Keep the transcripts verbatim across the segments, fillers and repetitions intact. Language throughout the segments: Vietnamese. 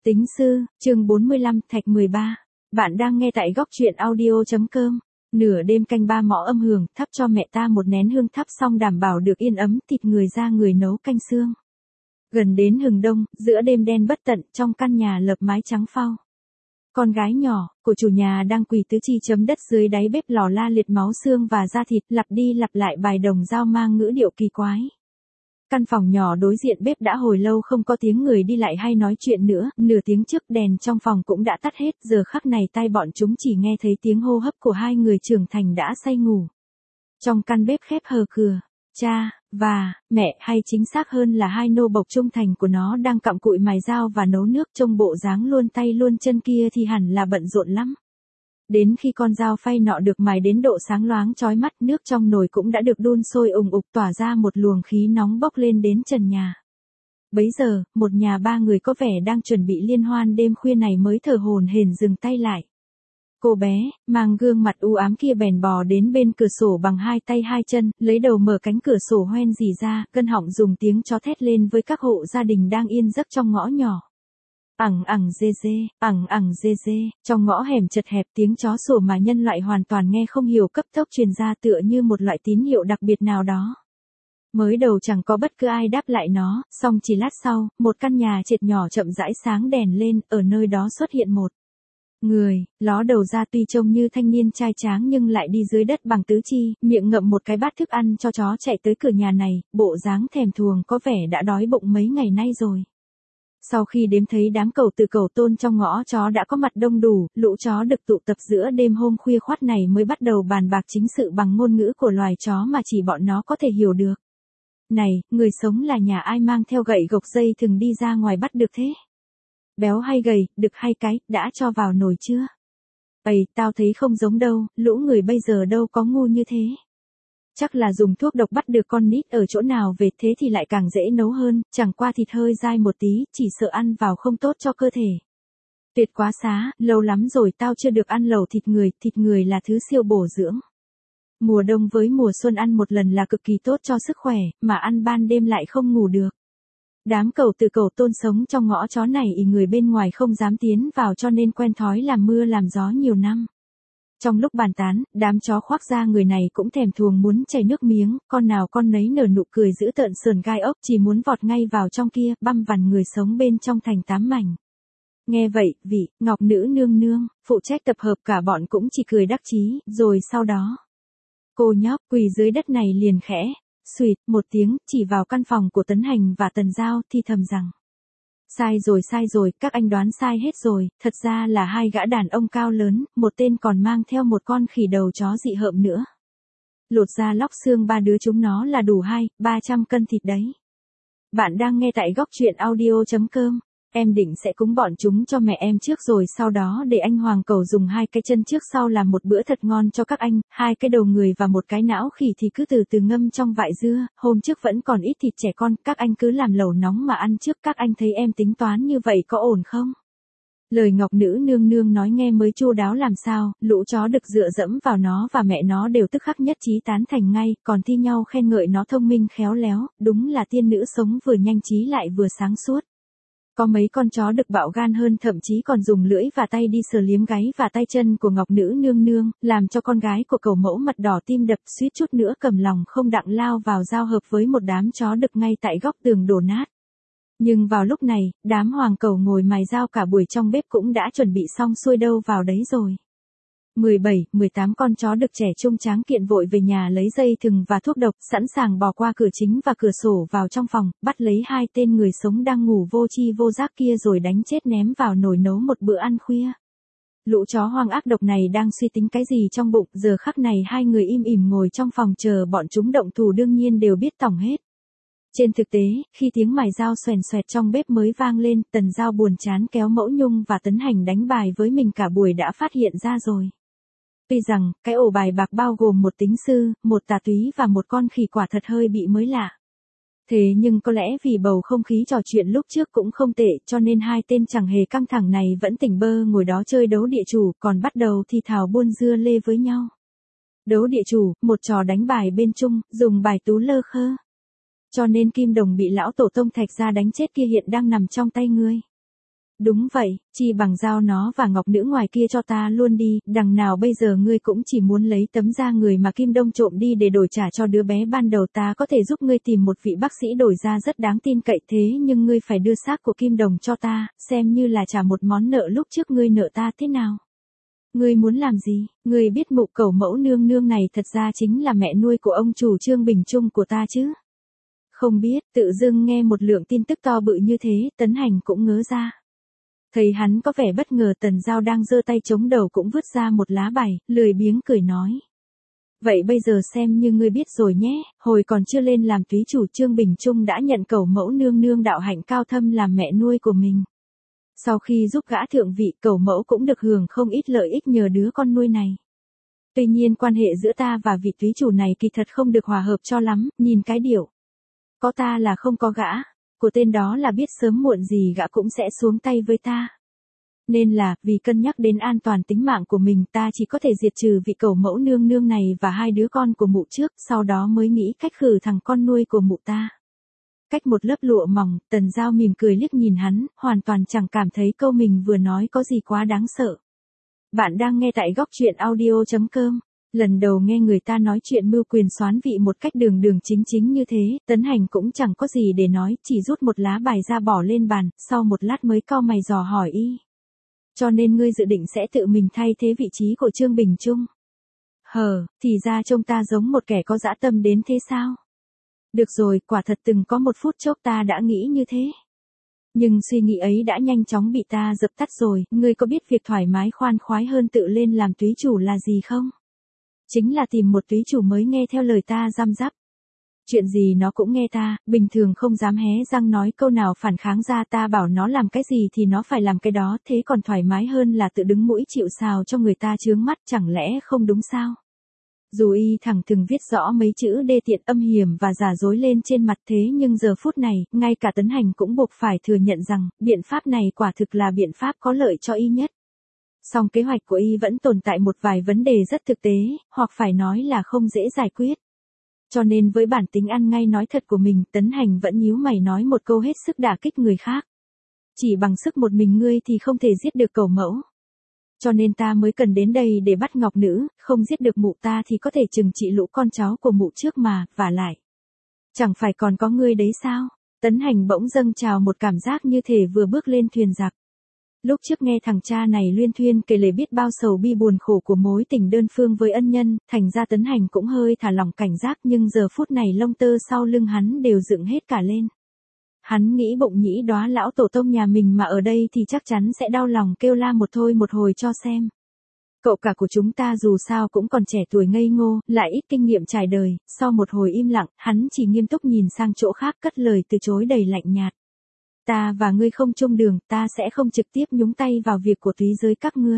Tính sư, chương bốn mươi lăm, Thạch mười ba. Bạn đang nghe tại góc truyện audio.com. Nửa đêm canh ba mõ âm hưởng, thắp cho mẹ ta một nén hương, thắp xong đảm bảo được yên ấm, thịt người ra người nấu canh xương. Gần đến hừng đông, giữa đêm đen bất tận, trong căn nhà lợp mái trắng phau. Con gái nhỏ của chủ nhà đang quỳ tứ chi chấm đất dưới đáy bếp lò la liệt máu xương và da thịt, lặp đi lặp lại bài đồng dao mang ngữ điệu kỳ quái. Căn phòng nhỏ đối diện bếp đã hồi lâu không có tiếng người đi lại hay nói chuyện nữa, nửa tiếng trước đèn trong phòng cũng đã tắt hết, giờ khắc này tai bọn chúng chỉ nghe thấy tiếng hô hấp của hai người trưởng thành đã say ngủ. Trong căn bếp khép hờ cửa, cha, và, mẹ hay chính xác hơn là hai nô bộc trung thành của nó đang cặm cụi mài dao và nấu nước, trông bộ dáng luôn tay luôn chân kia thì hẳn là bận rộn lắm. Đến khi con dao phay nọ được mài đến độ sáng loáng chói mắt, nước trong nồi cũng đã được đun sôi ùng ục tỏa ra một luồng khí nóng bốc lên đến trần nhà. Bấy giờ, một nhà ba người có vẻ đang chuẩn bị liên hoan đêm khuya này mới thở hổn hển dừng tay lại. Cô bé, mang gương mặt u ám kia bèn bò đến bên cửa sổ bằng hai tay hai chân, lấy đầu mở cánh cửa sổ hoen rỉ ra, cơn họng dùng tiếng chó thét lên với các hộ gia đình đang yên giấc trong ngõ nhỏ. Ẳng ẳng dê dê, ẳng ẳng dê dê, trong ngõ hẻm chật hẹp tiếng chó sủa mà nhân loại hoàn toàn nghe không hiểu cấp tốc truyền ra tựa như một loại tín hiệu đặc biệt nào đó. Mới đầu chẳng có bất cứ ai đáp lại nó, song chỉ lát sau, một căn nhà trệt nhỏ chậm rãi sáng đèn lên, ở nơi đó xuất hiện một người, ló đầu ra tuy trông như thanh niên trai tráng nhưng lại đi dưới đất bằng tứ chi, miệng ngậm một cái bát thức ăn cho chó chạy tới cửa nhà này, bộ dáng thèm thuồng có vẻ đã đói bụng mấy ngày nay rồi. Sau khi đếm thấy đám cẩu từ cẩu tôn trong ngõ chó đã có mặt đông đủ, lũ chó được tụ tập giữa đêm hôm khuya khoắt này mới bắt đầu bàn bạc chính sự bằng ngôn ngữ của loài chó mà chỉ bọn nó có thể hiểu được. Này, người sống là nhà ai mang theo gậy gộc dây thừng đi ra ngoài bắt được thế? Béo hay gầy, đực hay cái, đã cho vào nồi chưa? Ây, tao thấy không giống đâu, lũ người bây giờ đâu có ngu như thế. Chắc là dùng thuốc độc bắt được con nít ở chỗ nào về, thế thì lại càng dễ nấu hơn, chẳng qua thịt hơi dai một tí, chỉ sợ ăn vào không tốt cho cơ thể. Tuyệt quá xá, lâu lắm rồi tao chưa được ăn lẩu thịt người, thịt người là thứ siêu bổ dưỡng. Mùa đông với mùa xuân ăn một lần là cực kỳ tốt cho sức khỏe, mà ăn ban đêm lại không ngủ được. Đám cẩu từ cẩu tôn sống trong ngõ chó này ý người bên ngoài không dám tiến vào cho nên quen thói làm mưa làm gió nhiều năm. Trong lúc bàn tán, đám chó khoác da người này cũng thèm thuồng muốn chảy nước miếng, con nào con nấy nở nụ cười dữ tợn sườn gai ốc chỉ muốn vọt ngay vào trong kia, băm vằn người sống bên trong thành tám mảnh. Nghe vậy, vị, Ngọc nữ nương nương, phụ trách tập hợp cả bọn cũng chỉ cười đắc chí, rồi sau đó. Cô nhóc quỳ dưới đất này liền khẽ, xuỵt, một tiếng, chỉ vào căn phòng của Tấn Hành và Tần Giao thì thầm rằng. Sai rồi sai rồi, các anh đoán sai hết rồi, thật ra là hai gã đàn ông cao lớn, một tên còn mang theo một con khỉ đầu chó dị hợm nữa. Lột ra lóc xương ba đứa chúng nó là đủ hai, ba trăm cân thịt đấy. Bạn đang nghe tại góc truyện audio.com. Em định sẽ cúng bọn chúng cho mẹ em trước rồi sau đó để anh Hoàng Cẩu dùng hai cái chân trước sau làm một bữa thật ngon cho các anh, hai cái đầu người và một cái não khỉ thì cứ từ từ ngâm trong vại dưa, hôm trước vẫn còn ít thịt trẻ con, các anh cứ làm lẩu nóng mà ăn trước, các anh thấy em tính toán như vậy có ổn không? Lời Ngọc nữ nương nương nói nghe mới chu đáo làm sao, lũ chó được dựa dẫm vào nó và mẹ nó đều tức khắc nhất trí tán thành ngay, còn thi nhau khen ngợi nó thông minh khéo léo, đúng là tiên nữ sống vừa nhanh trí lại vừa sáng suốt. Có mấy con chó được bạo gan hơn, thậm chí còn dùng lưỡi và tay đi sờ liếm gáy và tay chân của Ngọc nữ nương nương, làm cho con gái của cẩu mẫu mặt đỏ tim đập, suýt chút nữa cầm lòng không đặng lao vào giao hợp với một đám chó đực ngay tại góc tường đổ nát. Nhưng vào lúc này, đám Hoàng Cẩu ngồi mài dao cả buổi trong bếp cũng đã chuẩn bị xong xuôi đâu vào đấy rồi. mười bảy, mười tám con chó đực trẻ trung tráng kiện vội về nhà lấy dây thừng và thuốc độc, sẵn sàng bò qua cửa chính và cửa sổ vào trong phòng, bắt lấy hai tên người sống đang ngủ vô tri vô giác kia rồi đánh chết ném vào nồi nấu một bữa ăn khuya. Lũ chó hoang ác độc này đang suy tính cái gì trong bụng, giờ khắc này hai người im ỉm ngồi trong phòng chờ bọn chúng động thủ đương nhiên đều biết tỏng hết. Trên thực tế, khi tiếng mài dao xoèn xoẹt trong bếp mới vang lên, Tần Giao buồn chán kéo Mẫu Nhung và Tấn Hành đánh bài với mình cả buổi đã phát hiện ra rồi. Tuy rằng, cái ổ bài bạc bao gồm một tính sư, một tà túy và một con khỉ quả thật hơi bị mới lạ. Thế nhưng có lẽ vì bầu không khí trò chuyện lúc trước cũng không tệ cho nên hai tên chẳng hề căng thẳng này vẫn tỉnh bơ ngồi đó chơi đấu địa chủ còn bắt đầu thì thào buôn dưa lê với nhau. Đấu địa chủ, một trò đánh bài bên chung, dùng bài tú lơ khơ. Cho nên kim đồng bị lão tổ tông Thạch gia đánh chết kia hiện đang nằm trong tay ngươi. Đúng vậy, chi bằng giao nó và ngọc nữ ngoài kia cho ta luôn đi, đằng nào bây giờ ngươi cũng chỉ muốn lấy tấm da người mà Kim Đông trộm đi để đổi trả cho đứa bé ban đầu, ta có thể giúp ngươi tìm một vị bác sĩ đổi da rất đáng tin cậy, thế nhưng ngươi phải đưa xác của Kim Đồng cho ta, xem như là trả một món nợ lúc trước ngươi nợ ta thế nào. Ngươi muốn làm gì? Ngươi biết mụ cẩu mẫu nương nương này thật ra chính là mẹ nuôi của ông chủ Trương Bình Trung của ta chứ? Không biết, tự dưng nghe một lượng tin tức to bự như thế, Tấn Hành cũng ngớ ra. Thấy hắn có vẻ bất ngờ, Tần Giao đang giơ tay chống đầu cũng vứt ra một lá bài, lười biếng cười nói. Vậy bây giờ xem như ngươi biết rồi nhé, hồi còn chưa lên làm túy chủ Trương Bình Trung đã nhận cẩu mẫu nương nương đạo hạnh cao thâm làm mẹ nuôi của mình. Sau khi giúp gã thượng vị, cẩu mẫu cũng được hưởng không ít lợi ích nhờ đứa con nuôi này. Tuy nhiên quan hệ giữa ta và vị túy chủ này kỳ thật không được hòa hợp cho lắm, nhìn cái điệu. Có ta là không có gã, của tên đó là biết sớm muộn gì gã cũng sẽ xuống tay với ta. Nên là, vì cân nhắc đến an toàn tính mạng của mình, ta chỉ có thể diệt trừ vị cẩu mẫu nương nương này và hai đứa con của mụ trước, sau đó mới nghĩ cách khử thằng con nuôi của mụ ta. Cách một lớp lụa mỏng, Tần Giao mỉm cười liếc nhìn hắn, hoàn toàn chẳng cảm thấy câu mình vừa nói có gì quá đáng sợ. Bạn đang nghe tại góc truyện audio chấm com. Lần đầu nghe người ta nói chuyện mưu quyền soán vị một cách đường đường chính chính như thế, Tấn Hành cũng chẳng có gì để nói, chỉ rút một lá bài ra bỏ lên bàn, sau một lát mới cau mày dò hỏi y. Cho nên ngươi dự định sẽ tự mình thay thế vị trí của Trương Bình Trung. Hờ, thì ra trông ta giống một kẻ có dã tâm đến thế sao? Được rồi, quả thật từng có một phút chốc ta đã nghĩ như thế. Nhưng suy nghĩ ấy đã nhanh chóng bị ta dập tắt rồi, ngươi có biết việc thoải mái khoan khoái hơn tự lên làm túy chủ là gì không? Chính là tìm một túy chủ mới nghe theo lời ta răm rắp. Chuyện gì nó cũng nghe ta, bình thường không dám hé răng nói câu nào phản kháng ra, ta bảo nó làm cái gì thì nó phải làm cái đó, thế còn thoải mái hơn là tự đứng mũi chịu sào cho người ta chướng mắt, chẳng lẽ không đúng sao? Dù y thẳng thừng viết rõ mấy chữ đê tiện âm hiểm và giả dối lên trên mặt, thế nhưng giờ phút này, ngay cả Tấn Hành cũng buộc phải thừa nhận rằng, biện pháp này quả thực là biện pháp có lợi cho y nhất. Song kế hoạch của y vẫn tồn tại một vài vấn đề rất thực tế, hoặc phải nói là không dễ giải quyết. Cho nên với bản tính ăn ngay nói thật của mình, Tấn Hành vẫn nhíu mày nói một câu hết sức đả kích người khác. Chỉ bằng sức một mình ngươi thì không thể giết được cẩu mẫu. Cho nên ta mới cần đến đây để bắt ngọc nữ, không giết được mụ ta thì có thể trừng trị lũ con cháu của mụ trước mà, vả lại. Chẳng phải còn có ngươi đấy sao? Tấn Hành bỗng dâng trào một cảm giác như thể vừa bước lên thuyền giặc. Lúc trước nghe thằng cha này luyên thuyên kể lể biết bao sầu bi buồn khổ của mối tình đơn phương với ân nhân, thành ra Tấn Hành cũng hơi thả lỏng cảnh giác, nhưng giờ phút này lông tơ sau lưng hắn đều dựng hết cả lên. Hắn nghĩ bụng nhĩ đóa lão tổ tông nhà mình mà ở đây thì chắc chắn sẽ đau lòng kêu la một thôi một hồi cho xem. Cậu cả của chúng ta dù sao cũng còn trẻ tuổi ngây ngô, lại ít kinh nghiệm trải đời, sau một hồi im lặng, hắn chỉ nghiêm túc nhìn sang chỗ khác cất lời từ chối đầy lạnh nhạt. Ta và ngươi không chung đường, ta sẽ không trực tiếp nhúng tay vào việc của túy giới các ngươi.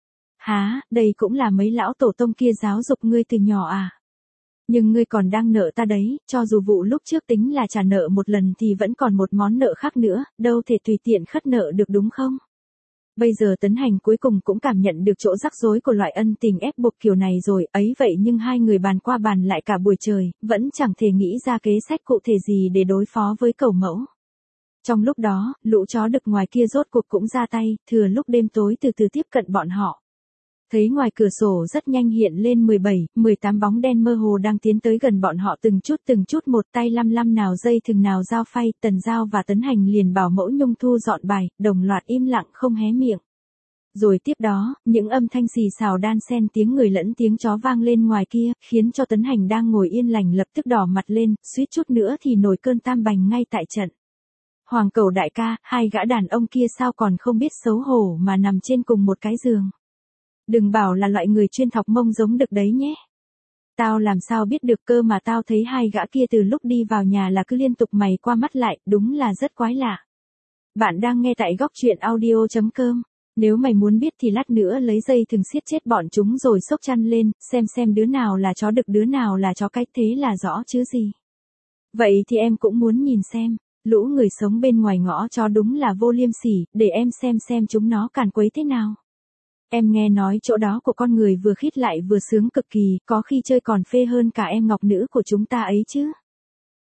Hả, đây cũng là mấy lão tổ tông kia giáo dục ngươi từ nhỏ à? Nhưng ngươi còn đang nợ ta đấy, cho dù vụ lúc trước tính là trả nợ một lần thì vẫn còn một món nợ khác nữa, đâu thể tùy tiện khất nợ được đúng không? Bây giờ Tấn Hành cuối cùng cũng cảm nhận được chỗ rắc rối của loại ân tình ép buộc kiểu này rồi, ấy vậy nhưng hai người bàn qua bàn lại cả buổi trời, vẫn chẳng thể nghĩ ra kế sách cụ thể gì để đối phó với cẩu mẫu. Trong lúc đó, lũ chó đực ngoài kia rốt cuộc cũng ra tay, thừa lúc đêm tối từ từ tiếp cận bọn họ. Thấy ngoài cửa sổ rất nhanh hiện lên mười bảy, mười tám bóng đen mơ hồ đang tiến tới gần bọn họ từng chút từng chút, một tay lăm lăm nào dây thừng nào dao phay, Tần Giao và Tấn Hành liền bảo mẫu Nhung thu dọn bài, đồng loạt im lặng không hé miệng. Rồi tiếp đó, những âm thanh xì xào đan xen tiếng người lẫn tiếng chó vang lên ngoài kia, khiến cho Tấn Hành đang ngồi yên lành lập tức đỏ mặt lên, suýt chút nữa thì nổi cơn tam bành ngay tại trận. Hoàng Cẩu đại ca, hai gã đàn ông kia sao còn không biết xấu hổ mà nằm trên cùng một cái giường. Đừng bảo là loại người chuyên thọc mông giống đực đấy nhé. Tao làm sao biết được cơ mà tao thấy hai gã kia từ lúc đi vào nhà là cứ liên tục mày qua mắt lại, đúng là rất quái lạ. Bạn đang nghe tại góc truyện audio chấm com. Nếu mày muốn biết thì lát nữa lấy dây thừng siết chết bọn chúng rồi xốc chăn lên, xem xem đứa nào là chó đực đứa nào là chó cái, thế là rõ chứ gì. Vậy thì em cũng muốn nhìn xem. Lũ người sống bên ngoài ngõ chó đúng là vô liêm sỉ, để em xem xem chúng nó càn quấy thế nào. Em nghe nói chỗ đó của con người vừa khít lại vừa sướng cực kỳ, có khi chơi còn phê hơn cả em ngọc nữ của chúng ta ấy chứ.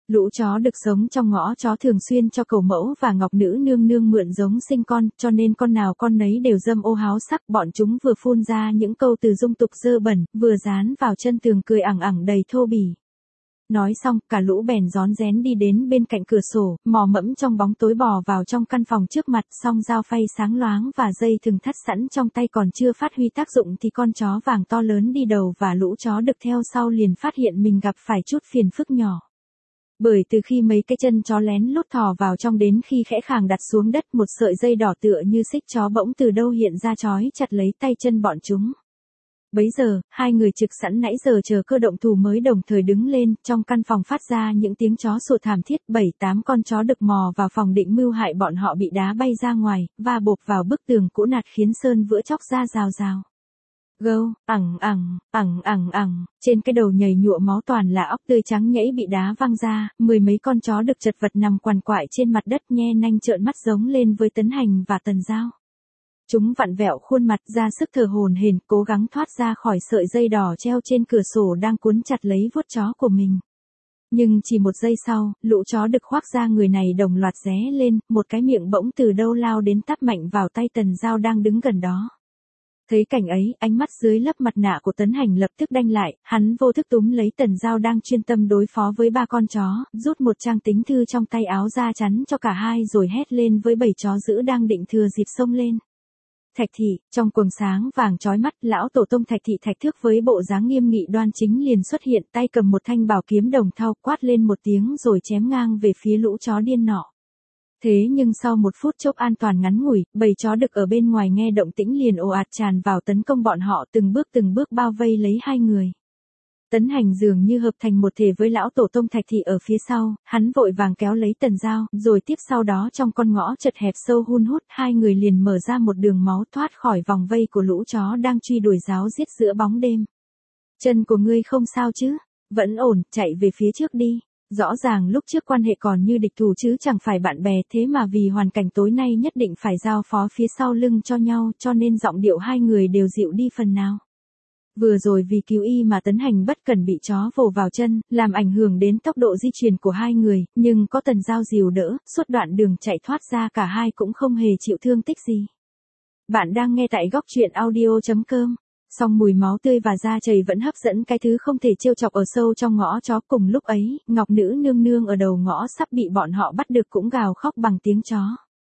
Lũ chó được sống trong ngõ chó thường xuyên cho cầu mẫu và ngọc nữ nương nương mượn giống sinh con, cho nên con nào con nấy đều dâm ô háo sắc. Bọn chúng vừa phun ra những câu từ dung tục dơ bẩn, vừa dán vào chân tường cười ẳng ẳng đầy thô bỉ. Nói xong, cả lũ bèn rón rén đi đến bên cạnh cửa sổ, mò mẫm trong bóng tối bò vào trong căn phòng trước mặt, song dao phay sáng loáng và dây thừng thắt sẵn trong tay còn chưa phát huy tác dụng thì con chó vàng to lớn đi đầu và lũ chó đực theo sau liền phát hiện mình gặp phải chút phiền phức nhỏ. Bởi từ khi mấy cái chân chó lén lút thò vào trong đến khi khẽ khàng đặt xuống đất, một sợi dây đỏ tựa như xích chó bỗng từ đâu hiện ra trói chặt lấy tay chân bọn chúng. Bấy giờ, hai người trực sẵn nãy giờ chờ cơ động thủ mới đồng thời đứng lên, trong căn phòng phát ra những tiếng chó sủa thảm thiết. Bảy tám con chó đực mò vào phòng định mưu hại bọn họ bị đá bay ra ngoài, và bộp vào bức tường cũ nạt khiến sơn vữa chóc ra rào rào. Gâu, ẳng ẳng, ẳng ẳng ẳng, trên cái đầu nhầy nhụa máu toàn là óc tươi trắng nhẫy bị đá văng ra, mười mấy con chó đực chật vật nằm quằn quại trên mặt đất nhe nanh trợn mắt giống lên với Tấn Hành và Tần Giao. Chúng vặn vẹo khuôn mặt ra sức thở hổn hển, cố gắng thoát ra khỏi sợi dây đỏ treo trên cửa sổ đang cuốn chặt lấy vuốt chó của mình. Nhưng chỉ một giây sau, lũ chó đực khoác ra người này đồng loạt ré lên, một cái miệng bỗng từ đâu lao đến tắp mạnh vào tay Tần Giao đang đứng gần đó. Thấy cảnh ấy, ánh mắt dưới lớp mặt nạ của Tấn Hành lập tức đanh lại, hắn vô thức túm lấy Tần Giao đang chuyên tâm đối phó với ba con chó, rút một trang tính thư trong tay áo ra chắn cho cả hai rồi hét lên với bầy chó dữ đang định thừa dịp xông lên. Thạch Thị, trong quầng sáng vàng chói mắt, lão tổ tông Thạch Thị Thạch Thước với bộ dáng nghiêm nghị đoan chính liền xuất hiện, tay cầm một thanh bảo kiếm đồng thau, quát lên một tiếng rồi chém ngang về phía lũ chó điên nọ. Thế nhưng sau một phút chốc an toàn ngắn ngủi, bầy chó đực ở bên ngoài nghe động tĩnh liền ồ ạt tràn vào tấn công bọn họ, từng bước từng bước bao vây lấy hai người. Tấn Hành dường như hợp thành một thể với lão tổ tông Thạch Thị ở phía sau, hắn vội vàng kéo lấy Tần Giao, rồi tiếp sau đó trong con ngõ chật hẹp sâu hun hút, hai người liền mở ra một đường máu thoát khỏi vòng vây của lũ chó đang truy đuổi ráo giết giữa bóng đêm. Chân của ngươi không sao chứ? Vẫn ổn, chạy về phía trước đi. Rõ ràng lúc trước quan hệ còn như địch thủ chứ chẳng phải bạn bè, thế mà vì hoàn cảnh tối nay nhất định phải giao phó phía sau lưng cho nhau, cho nên giọng điệu hai người đều dịu đi phần nào. Vừa rồi vì cứu y mà Tấn Hành bất cẩn bị chó vồ vào chân, làm ảnh hưởng đến tốc độ di chuyển của hai người, nhưng có Tần Giao dìu đỡ, suốt đoạn đường chạy thoát ra cả hai cũng không hề chịu thương tích gì. Bạn đang nghe tại góc truyện audio chấm com. Song mùi máu tươi và da chày vẫn hấp dẫn cái thứ không thể trêu chọc ở sâu trong ngõ chó. Cùng lúc ấy, ngọc nữ nương nương ở đầu ngõ sắp bị bọn họ bắt được cũng gào khóc bằng tiếng chó.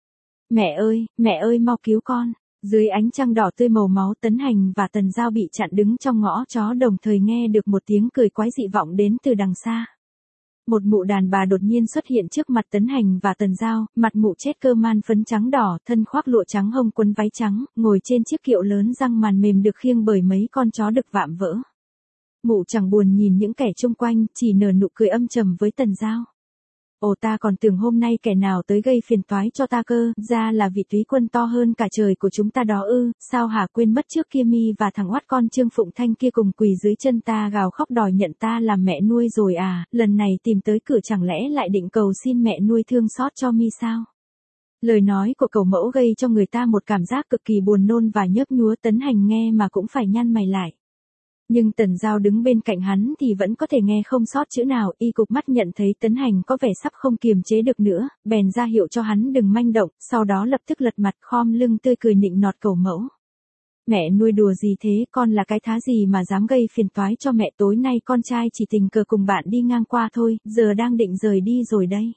Mẹ ơi, mẹ ơi mau cứu con. Dưới ánh trăng đỏ tươi màu máu, Tấn Hành và Tần Giao bị chặn đứng trong ngõ chó, đồng thời nghe được một tiếng cười quái dị vọng đến từ đằng xa. Một mụ đàn bà đột nhiên xuất hiện trước mặt Tấn Hành và Tần Giao, mặt mụ chết cơ man phấn trắng đỏ, thân khoác lụa trắng hông quấn váy trắng, ngồi trên chiếc kiệu lớn răng màn mềm được khiêng bởi mấy con chó đực vạm vỡ. Mụ chẳng buồn nhìn những kẻ chung quanh, chỉ nở nụ cười âm trầm với Tần Giao. Ồ, ta còn tưởng hôm nay kẻ nào tới gây phiền toái cho ta cơ, ra là vị túy quân to hơn cả trời của chúng ta đó ư, sao hả, quên mất trước kia mi và thằng oát con Trương Phụng Thanh kia cùng quỳ dưới chân ta gào khóc đòi nhận ta làm mẹ nuôi rồi à, lần này tìm tới cửa chẳng lẽ lại định cầu xin mẹ nuôi thương xót cho mi sao? Lời nói của cậu mẫu gây cho người ta một cảm giác cực kỳ buồn nôn và nhớp nhúa. Tấn Hành nghe mà cũng phải nhăn mày lại. Nhưng Tần Giao đứng bên cạnh hắn thì vẫn có thể nghe không sót chữ nào, y cụp mắt nhận thấy Tấn Hành có vẻ sắp không kiềm chế được nữa, bèn ra hiệu cho hắn đừng manh động, sau đó lập tức lật mặt khom lưng tươi cười nịnh nọt cậu mẫu. Mẹ nuôi đùa gì thế, con là cái thá gì mà dám gây phiền toái cho mẹ, tối nay con trai chỉ tình cờ cùng bạn đi ngang qua thôi, giờ đang định rời đi rồi đây.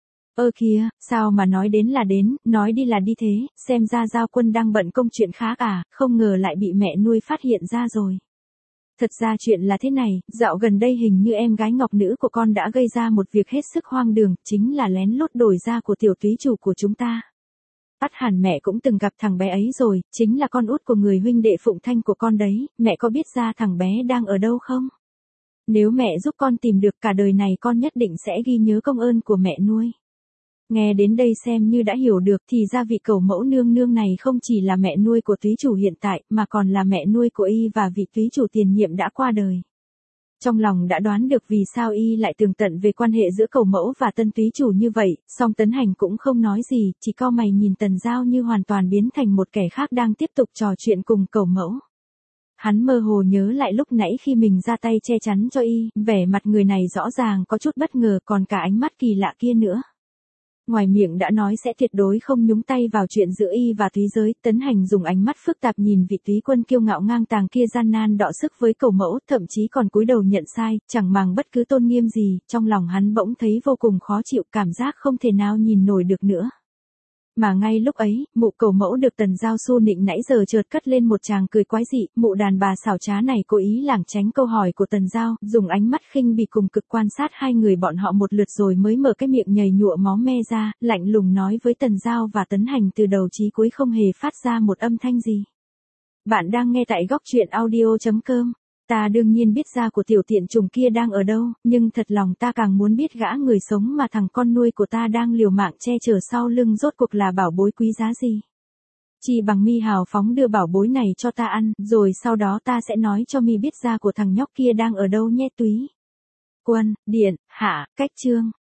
Ơ kìa, sao mà nói đến là đến, nói đi là đi thế, xem ra Giao Quân đang bận công chuyện khác à, không ngờ lại bị mẹ nuôi phát hiện ra rồi. Thật ra chuyện là thế này, dạo gần đây hình như em gái ngọc nữ của con đã gây ra một việc hết sức hoang đường, chính là lén lút đổi da của tiểu túy chủ của chúng ta. Ắt hẳn mẹ cũng từng gặp thằng bé ấy rồi, chính là con út của người huynh đệ Phụng Thanh của con đấy, mẹ có biết ra thằng bé đang ở đâu không? Nếu mẹ giúp con tìm được, cả đời này con nhất định sẽ ghi nhớ công ơn của mẹ nuôi. Nghe đến đây xem như đã hiểu được thì ra vị cẩu mẫu nương nương này không chỉ là mẹ nuôi của túy chủ hiện tại mà còn là mẹ nuôi của y và vị túy chủ tiền nhiệm đã qua đời. Trong lòng đã đoán được vì sao y lại tường tận về quan hệ giữa cẩu mẫu và tân túy chủ như vậy, song Tấn Hành cũng không nói gì, chỉ cau mày nhìn Tần Giao như hoàn toàn biến thành một kẻ khác đang tiếp tục trò chuyện cùng cẩu mẫu. Hắn mơ hồ nhớ lại lúc nãy khi mình ra tay che chắn cho y, vẻ mặt người này rõ ràng có chút bất ngờ, còn cả ánh mắt kỳ lạ kia nữa. Ngoài miệng đã nói sẽ tuyệt đối không nhúng tay vào chuyện giữa y và túy giới, Tấn Hành dùng ánh mắt phức tạp nhìn vị túy quân kiêu ngạo ngang tàng kia gian nan đọ sức với cầu mẫu, thậm chí còn cúi đầu nhận sai, chẳng màng bất cứ tôn nghiêm gì, trong lòng hắn bỗng thấy vô cùng khó chịu, cảm giác không thể nào nhìn nổi được nữa. Mà ngay lúc ấy, mụ cầu mẫu được Tần Giao xu nịnh nãy giờ chợt cất lên một tràng cười quái dị, mụ đàn bà xảo trá này cố ý lảng tránh câu hỏi của Tần Giao, dùng ánh mắt khinh bỉ cùng cực quan sát hai người bọn họ một lượt rồi mới mở cái miệng nhầy nhụa máu me ra, lạnh lùng nói với Tần Giao và Tấn Hành từ đầu chí cuối không hề phát ra một âm thanh gì. Bạn đang nghe tại góc truyện audio chấm com. Ta đương nhiên biết da của tiểu tiện trùng kia đang ở đâu, nhưng thật lòng ta càng muốn biết gã người sống mà thằng con nuôi của ta đang liều mạng che chở sau lưng rốt cuộc là bảo bối quý giá gì. Chỉ bằng mi hào phóng đưa bảo bối này cho ta ăn, rồi sau đó ta sẽ nói cho mi biết da của thằng nhóc kia đang ở đâu nhé túy. Quân, điện, hạ, cách chương.